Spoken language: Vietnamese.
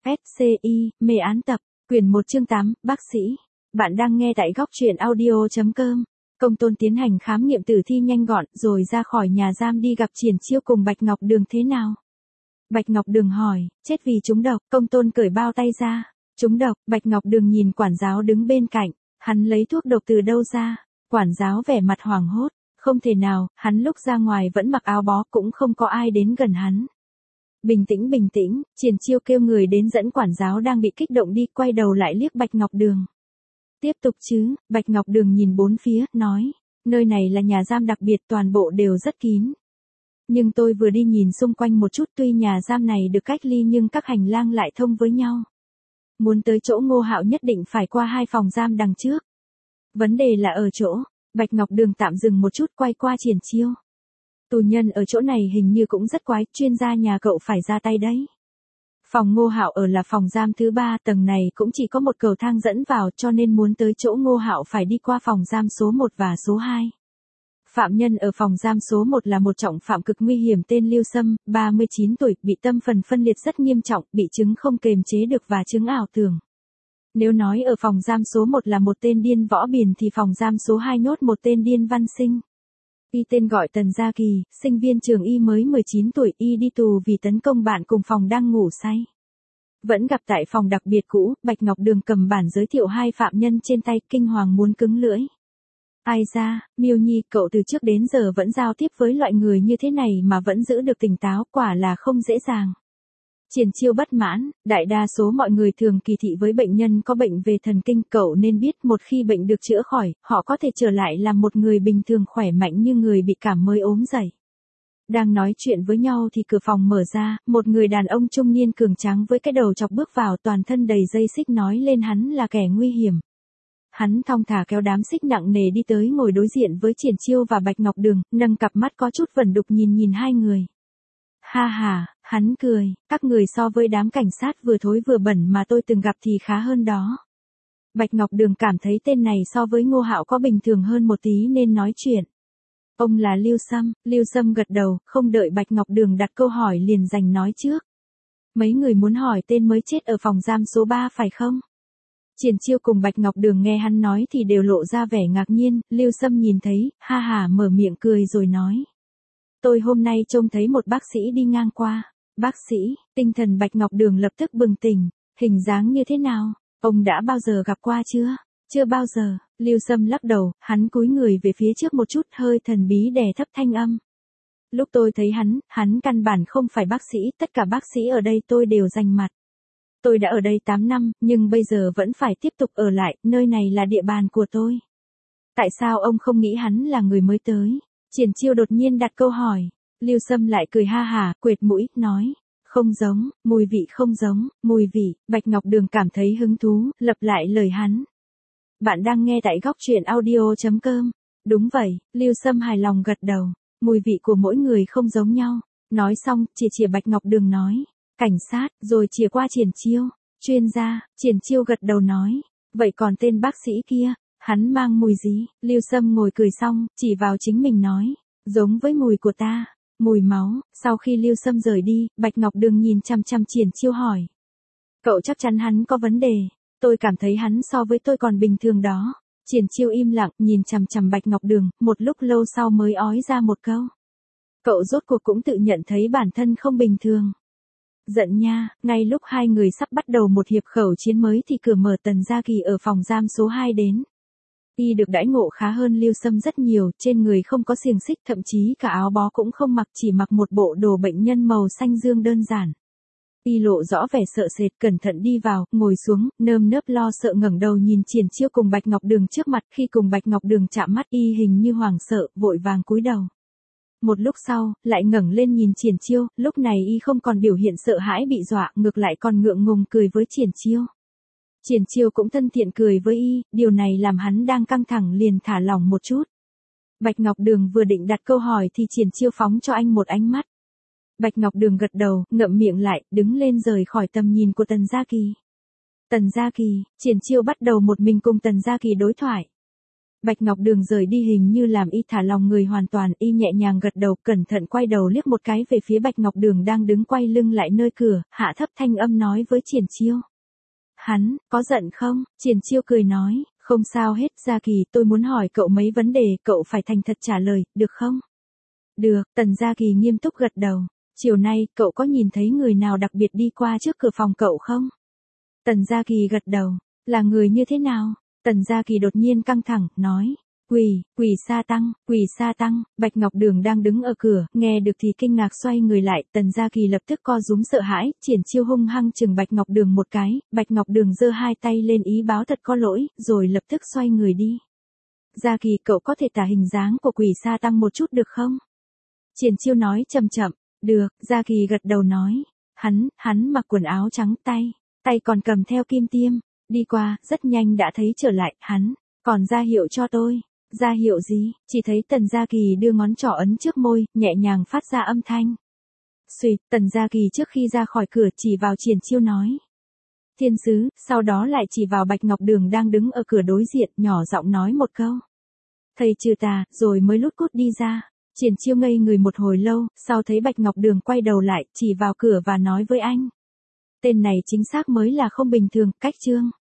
SCI, mê án tập, quyển 1 chương 8, bác sĩ. Bạn đang nghe tại góc truyện audio.com. Công tôn tiến hành khám nghiệm tử thi nhanh gọn rồi ra khỏi nhà giam đi gặp Triển Chiêu cùng Bạch Ngọc Đường thế nào. Bạch Ngọc Đường hỏi, chết vì trúng độc, công tôn cởi bao tay ra. Trúng độc, Bạch Ngọc Đường nhìn quản giáo đứng bên cạnh, hắn lấy thuốc độc từ đâu ra, quản giáo vẻ mặt hoảng hốt, không thể nào, hắn lúc ra ngoài vẫn mặc áo bó cũng không có ai đến gần hắn. Bình tĩnh, Triển Chiêu kêu người đến dẫn quản giáo đang bị kích động đi, quay đầu lại liếc Bạch Ngọc Đường. Tiếp tục chứ, Bạch Ngọc Đường nhìn bốn phía, nói, nơi này là nhà giam đặc biệt, toàn bộ đều rất kín. Nhưng tôi vừa đi nhìn xung quanh một chút, tuy nhà giam này được cách ly nhưng các hành lang lại thông với nhau. Muốn tới chỗ Ngô Hạo nhất định phải qua 2 phòng giam đằng trước. Vấn đề là ở chỗ, Bạch Ngọc Đường tạm dừng một chút, quay qua Triển Chiêu. Tù nhân ở chỗ này hình như cũng rất quái, chuyên gia nhà cậu phải ra tay đấy. Phòng Ngô Hạo ở là phòng giam thứ 3, tầng này cũng chỉ có một cầu thang dẫn vào, cho nên muốn tới chỗ Ngô Hạo phải đi qua phòng giam số 1 và số 2. Phạm nhân ở phòng giam số 1 là một trọng phạm cực nguy hiểm tên Lưu Sâm, 39 tuổi, bị tâm phần phân liệt rất nghiêm trọng, bị chứng không kềm chế được và chứng ảo tưởng. Nếu nói ở phòng giam số 1 là một tên điên võ biền thì phòng giam số 2 nhốt một tên điên văn sinh. Y tên gọi Tần Gia Kỳ, sinh viên trường y mới 19 tuổi, y đi tù vì tấn công bạn cùng phòng đang ngủ say. Vẫn gặp tại phòng đặc biệt cũ, Bạch Ngọc Đường cầm bản giới thiệu 2 phạm nhân trên tay, kinh hoàng muốn cứng lưỡi. Ai ra, Miêu Nhi, cậu từ trước đến giờ vẫn giao tiếp với loại người như thế này mà vẫn giữ được tỉnh táo, quả là không dễ dàng. Triển Chiêu bất mãn, đại đa số mọi người thường kỳ thị với bệnh nhân có bệnh về thần kinh, cậu nên biết một khi bệnh được chữa khỏi, họ có thể trở lại làm một người bình thường khỏe mạnh như người bị cảm mới ốm dậy. Đang nói chuyện với nhau thì cửa phòng mở ra, một người đàn ông trung niên cường tráng với cái đầu chọc bước vào, toàn thân đầy dây xích, nói lên hắn là kẻ nguy hiểm. Hắn thong thả kéo đám xích nặng nề đi tới ngồi đối diện với Triển Chiêu và Bạch Ngọc Đường, nâng cặp mắt có chút vẩn đục nhìn hai người. Ha ha, hắn cười, các người so với đám cảnh sát vừa thối vừa bẩn mà tôi từng gặp thì khá hơn đó. Bạch Ngọc Đường cảm thấy tên này so với Ngô Hạo có bình thường hơn một tí nên nói chuyện. Ông là Lưu Sâm gật đầu, không đợi Bạch Ngọc Đường đặt câu hỏi liền giành nói trước. Mấy người muốn hỏi tên mới chết ở phòng giam số 3 phải không? Triển Chiêu cùng Bạch Ngọc Đường nghe hắn nói thì đều lộ ra vẻ ngạc nhiên, Lưu Sâm nhìn thấy, ha ha mở miệng cười rồi nói. Tôi hôm nay trông thấy một bác sĩ đi ngang qua. Bác sĩ, tinh thần Bạch Ngọc Đường lập tức bừng tỉnh, hình dáng như thế nào? Ông đã bao giờ gặp qua chưa? Chưa bao giờ, Lưu Sâm lắc đầu, hắn cúi người về phía trước một chút, hơi thần bí đè thấp thanh âm. Lúc tôi thấy hắn căn bản không phải bác sĩ, tất cả bác sĩ ở đây tôi đều rành mặt. Tôi đã ở đây 8 năm, nhưng bây giờ vẫn phải tiếp tục ở lại, nơi này là địa bàn của tôi. Tại sao ông không nghĩ hắn là người mới tới? Triển Chiêu đột nhiên đặt câu hỏi. Lưu Sâm lại cười ha hả, quệt mũi, nói. Không giống, mùi vị không giống, mùi vị. Bạch Ngọc Đường cảm thấy hứng thú, lặp lại lời hắn. Bạn đang nghe tại góc truyện audio.com. Đúng vậy, Lưu Sâm hài lòng gật đầu. Mùi vị của mỗi người không giống nhau. Nói xong, chìa Bạch Ngọc Đường nói. Cảnh sát, rồi chìa qua Triển Chiêu. Chuyên gia, Triển Chiêu gật đầu nói. Vậy còn tên bác sĩ kia, hắn mang mùi gì? Lưu Sâm ngồi cười xong, chỉ vào chính mình nói. Giống với mùi của ta. Mùi máu. Sau khi Lưu Sâm rời đi, Bạch Ngọc Đường nhìn chăm chăm Triển Chiêu hỏi. Cậu chắc chắn hắn có vấn đề. Tôi cảm thấy hắn so với tôi còn bình thường đó. Triển Chiêu im lặng, nhìn chằm chằm Bạch Ngọc Đường, một lúc lâu sau mới ói ra một câu. Cậu rốt cuộc cũng tự nhận thấy bản thân không bình thường. Giận nha, ngay lúc hai người sắp bắt đầu một hiệp khẩu chiến mới thì cửa mở, Tần Gia Kỳ ở phòng giam số 2 đến. Y được đãi ngộ khá hơn Lưu Sâm rất nhiều, trên người không có xiềng xích, thậm chí cả áo bó cũng không mặc, chỉ mặc một bộ đồ bệnh nhân màu xanh dương đơn giản. Y lộ rõ vẻ sợ sệt, cẩn thận đi vào, ngồi xuống, nơm nớp lo sợ ngẩng đầu nhìn Triển Chiêu cùng Bạch Ngọc Đường trước mặt, khi cùng Bạch Ngọc Đường chạm mắt y hình như hoảng sợ, vội vàng cúi đầu. Một lúc sau, lại ngẩng lên nhìn Triển Chiêu, lúc này y không còn biểu hiện sợ hãi bị dọa, ngược lại còn ngượng ngùng cười với Triển Chiêu. Triển Chiêu cũng thân thiện cười với y, điều này làm hắn đang căng thẳng liền thả lỏng một chút. Bạch Ngọc Đường vừa định đặt câu hỏi thì Triển Chiêu phóng cho anh một ánh mắt. Bạch Ngọc Đường gật đầu, ngậm miệng lại, đứng lên rời khỏi tầm nhìn của Tần Gia Kỳ. Tần Gia Kỳ, Triển Chiêu bắt đầu một mình cùng Tần Gia Kỳ đối thoại. Bạch Ngọc Đường rời đi hình như làm y thả lòng người hoàn toàn, y nhẹ nhàng gật đầu, cẩn thận quay đầu liếc một cái về phía Bạch Ngọc Đường đang đứng quay lưng lại nơi cửa, hạ thấp thanh âm nói với Triển Chiêu. Hắn, có giận không? Triển Chiêu cười nói, không sao hết, Gia Kỳ, tôi muốn hỏi cậu mấy vấn đề, cậu phải thành thật trả lời, được không? Được, Tần Gia Kỳ nghiêm túc gật đầu. Chiều nay, cậu có nhìn thấy người nào đặc biệt đi qua trước cửa phòng cậu không? Tần Gia Kỳ gật đầu, là người như thế nào? Tần Gia Kỳ đột nhiên căng thẳng, nói, quỷ sa tăng, Bạch Ngọc Đường đang đứng ở cửa, nghe được thì kinh ngạc xoay người lại, Tần Gia Kỳ lập tức co rúm sợ hãi, Triển Chiêu hung hăng chừng Bạch Ngọc Đường một cái, Bạch Ngọc Đường giơ hai tay lên ý báo thật có lỗi, rồi lập tức xoay người đi. Gia Kỳ, cậu có thể tả hình dáng của quỷ sa tăng một chút được không? Triển Chiêu nói chậm chậm, được, Gia Kỳ gật đầu nói, hắn mặc quần áo trắng, tay còn cầm theo kim tiêm, đi qua, rất nhanh đã thấy trở lại, hắn, còn ra hiệu cho tôi. Ra hiệu gì? Chỉ thấy Tần Gia Kỳ đưa ngón trỏ ấn trước môi, nhẹ nhàng phát ra âm thanh. Xuỵt, Tần Gia Kỳ trước khi ra khỏi cửa chỉ vào Triển Chiêu nói. Thiên sứ, sau đó lại chỉ vào Bạch Ngọc Đường đang đứng ở cửa đối diện, nhỏ giọng nói một câu. Thầy trừ tà, rồi mới lút cút đi ra. Triển Chiêu ngây người một hồi lâu, sau thấy Bạch Ngọc Đường quay đầu lại, chỉ vào cửa và nói với anh. Tên này chính xác mới là không bình thường, cách chương.